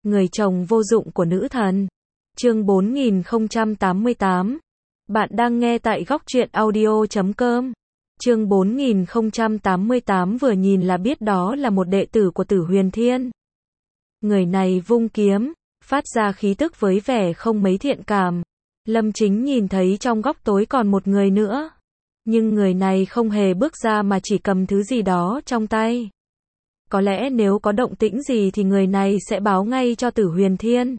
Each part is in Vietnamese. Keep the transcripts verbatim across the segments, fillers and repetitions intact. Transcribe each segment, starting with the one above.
Người chồng vô dụng của nữ thần. Chương bốn nghìn không trăm tám mươi tám. Bạn đang nghe tại góc truyện audio chấm com. Chương bốn nghìn không trăm tám mươi tám vừa nhìn là biết đó là một đệ tử của Tử Huyền Thiên. Người này vung kiếm, phát ra khí tức với vẻ không mấy thiện cảm. Lâm Chính nhìn thấy trong góc tối còn một người nữa. Nhưng người này không hề bước ra mà chỉ cầm thứ gì đó trong tay. Có lẽ nếu có động tĩnh gì thì người này sẽ báo ngay cho Tử Huyền Thiên.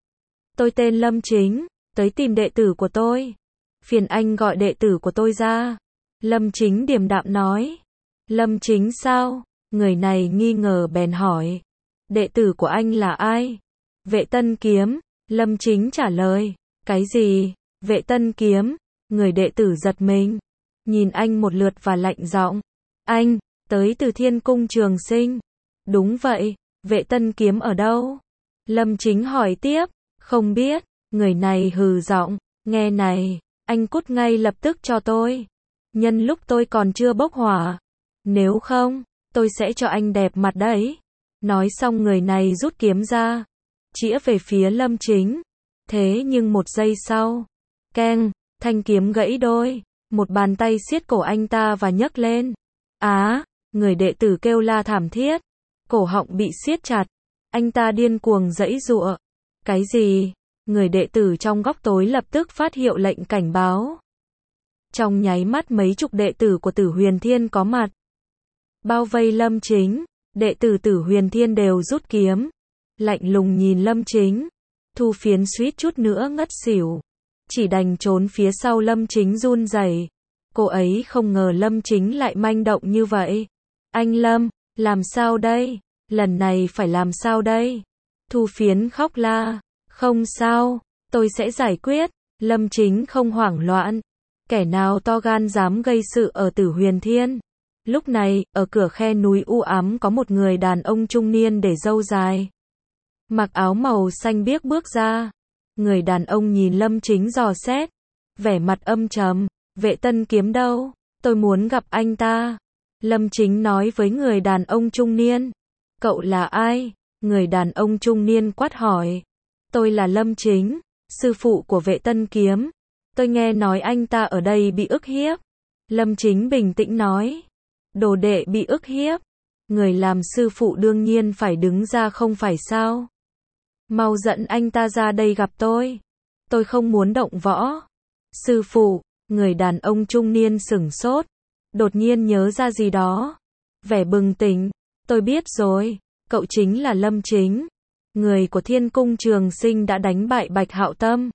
Tôi tên Lâm Chính, tới tìm đệ tử của tôi. Phiền anh gọi đệ tử của tôi ra. Lâm Chính điềm đạm nói. Lâm Chính sao? Người này nghi ngờ bèn hỏi. Đệ tử của anh là ai? Vệ Tân Kiếm. Lâm Chính trả lời. Cái gì? Vệ Tân Kiếm. Người đệ tử giật mình. Nhìn anh một lượt và lạnh giọng. Anh, tới từ Thiên Cung Trường Sinh. Đúng vậy, Vệ Tân Kiếm ở đâu? Lâm Chính hỏi tiếp. Không biết. Người này hừ giọng. Nghe này, anh cút ngay lập tức cho tôi. Nhân lúc tôi còn chưa bốc hỏa. Nếu không, tôi sẽ cho anh đẹp mặt đấy. Nói xong người này rút kiếm ra, chĩa về phía Lâm Chính. Thế nhưng một giây sau, keng, thanh kiếm gãy đôi. Một bàn tay siết cổ anh ta và nhấc lên. Á, người đệ tử kêu la thảm thiết. Cổ họng bị siết chặt. Anh ta điên cuồng giãy giụa. Cái gì? Người đệ tử trong góc tối lập tức phát hiệu lệnh cảnh báo. Trong nháy mắt mấy chục đệ tử của Tử Huyền Thiên có mặt. Bao vây Lâm Chính. Đệ tử Tử Huyền Thiên đều rút kiếm. Lạnh lùng nhìn Lâm Chính. Thu Phiến suýt chút nữa ngất xỉu. Chỉ đành trốn phía sau Lâm Chính run rẩy. Cô ấy không ngờ Lâm Chính lại manh động như vậy. Anh Lâm, làm sao đây? Lần này phải làm sao đây? Thu Phiến khóc la. Không sao, tôi sẽ giải quyết. Lâm Chính không hoảng loạn. Kẻ nào to gan dám gây sự ở Tử Huyền Thiên? Lúc này, ở cửa khe núi u ám có một người đàn ông trung niên để râu dài. Mặc áo màu xanh biếc bước ra. Người đàn ông nhìn Lâm Chính dò xét. Vẻ mặt âm trầm. Vệ Tân Kiếm đâu? Tôi muốn gặp anh ta. Lâm Chính nói với người đàn ông trung niên. Cậu là ai? Người đàn ông trung niên quát hỏi. Tôi là Lâm Chính, sư phụ của Vệ Tân Kiếm. Tôi nghe nói anh ta ở đây bị ức hiếp. Lâm Chính bình tĩnh nói. Đồ đệ bị ức hiếp. Người làm sư phụ đương nhiên phải đứng ra không phải sao? Mau dẫn anh ta ra đây gặp tôi. Tôi không muốn động võ. Sư phụ, người đàn ông trung niên sửng sốt. Đột nhiên nhớ ra gì đó. Vẻ bừng tỉnh. Tôi biết rồi, cậu chính là Lâm Chính. Người của Thiên Cung Trường Sinh đã đánh bại Bạch Hạo Tâm.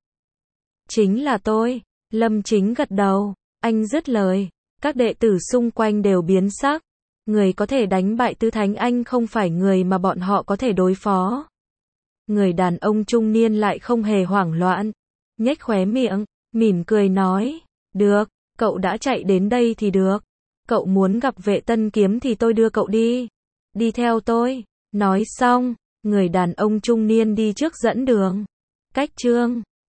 Chính là tôi. Lâm Chính gật đầu. Anh dứt lời. Các đệ tử xung quanh đều biến sắc. Người có thể đánh bại Tứ Thánh Anh không phải người mà bọn họ có thể đối phó. Người đàn ông trung niên lại không hề hoảng loạn. Nhếch khóe miệng, mỉm cười nói. Được, cậu đã chạy đến đây thì được. Cậu muốn gặp Vệ Tân Kiếm thì tôi đưa cậu đi. Đi theo tôi. Nói xong, người đàn ông trung niên đi trước dẫn đường. Cách chương